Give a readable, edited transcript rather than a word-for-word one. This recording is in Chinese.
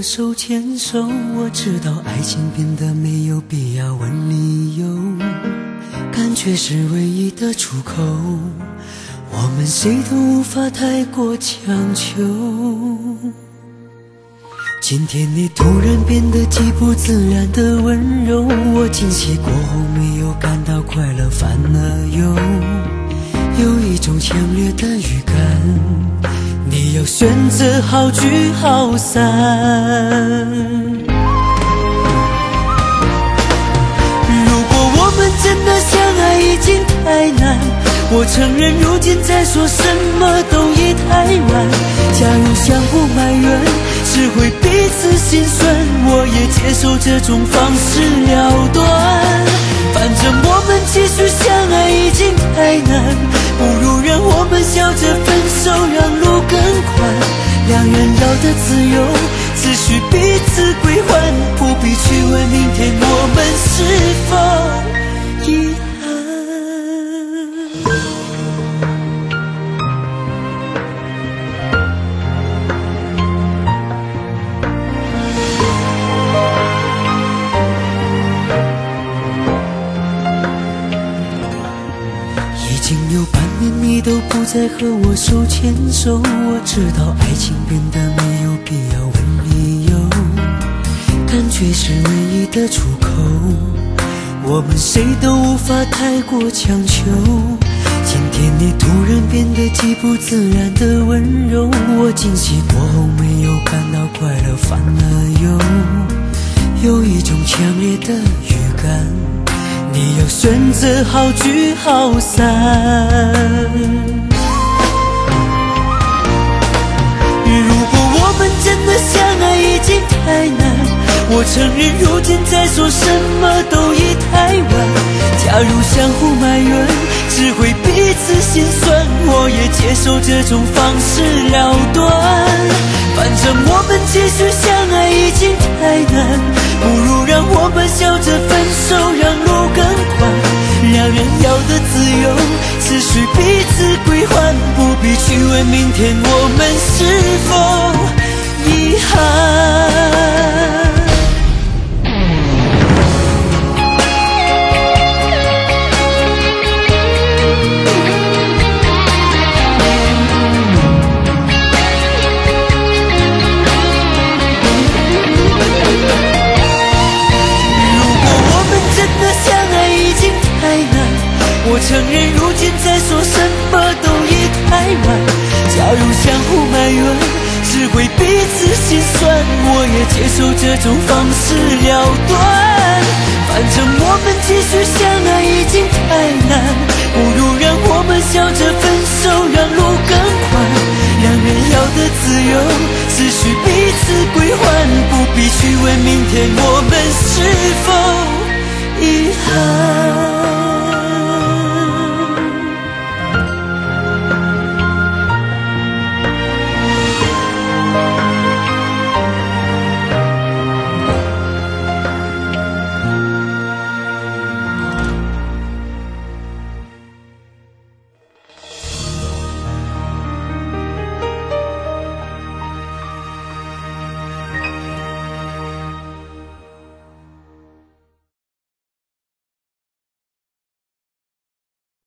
手牵手，我知道爱情变得没有必要问理由，感觉是唯一的出口，我们谁都无法太过强求。今天你突然变得极不自然的温柔，我惊喜过后没有感到快乐，反而有一种强烈的预感，你要选择好聚好散。如果我们真的相爱已经太难，我承认如今再说什么都已太晚。假如相互埋怨只会彼此心酸，我也接受这种方式了断。反正我们继续相爱已经太难，不如让我们笑着分手，让路更宽。两人要的自由只需彼此归还，不必去问明天我们是否遗憾。已经有半年你都不再和我手牵手，我知道爱情变得没有必要问理由，感觉是唯一的出口，我们谁都无法太过强求。今天你突然变得极不自然的温柔，我惊喜过后没有感到快乐，反而有一种强烈的预感，你要选择好聚好散。如果我们真的相爱已经太难，我承认如今再说什么都已太晚。假如相互埋怨只会彼此心酸，我也接受这种方式了断。反正我们继续相爱已经太难，不如让我们笑着分手，让路更宽。两人要的自由只需彼此归还，不必去问明天我们是否遗憾。我承认如今再说什么都已太晚。假如相互埋怨只会彼此心酸，我也接受这种方式了断。反正我们继续相爱已经太难，不如让我们笑着分手，让路更宽。两人要的自由只需彼此归还，不必去问明天我们是否遗憾。